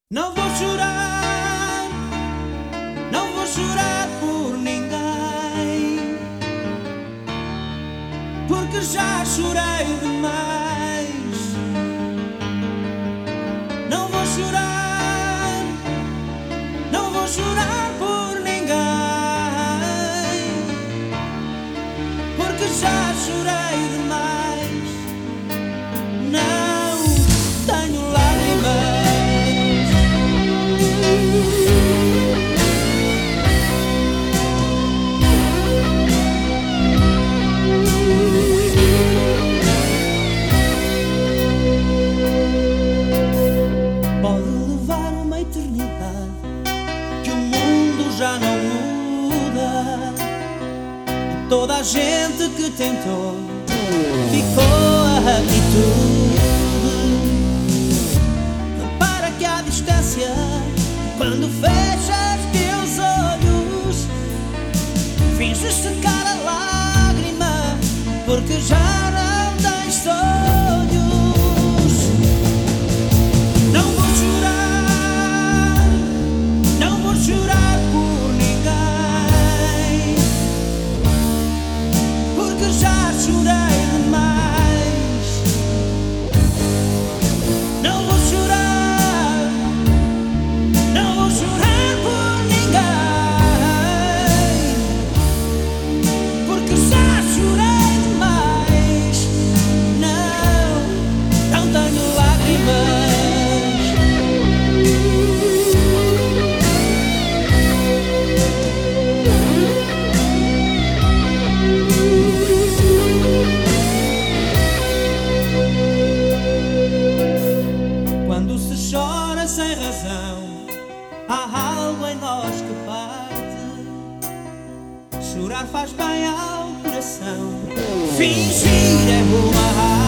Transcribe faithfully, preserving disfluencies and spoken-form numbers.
Não vou chorar, não vou chorar por ninguém, porque já chorei demais. Não vou chorar, não vou chorar por ninguém, porque já chorei demais. Não tenho lágrimas. Já não muda. Toda a gente que tentou ficou a atitude. Repara que há distância quando fechas teus olhos, finges secar a lágrima porque já não tens sonhos. Não vou chorar, não vou chorar já chorei demais. Não vou chorar, não vou chorar por ninguém, porque já chorei demais. Não, não tenho lágrimas. Sem razão, há algo em nós que parte. Chorar faz bem ao coração, fingir é uma arte.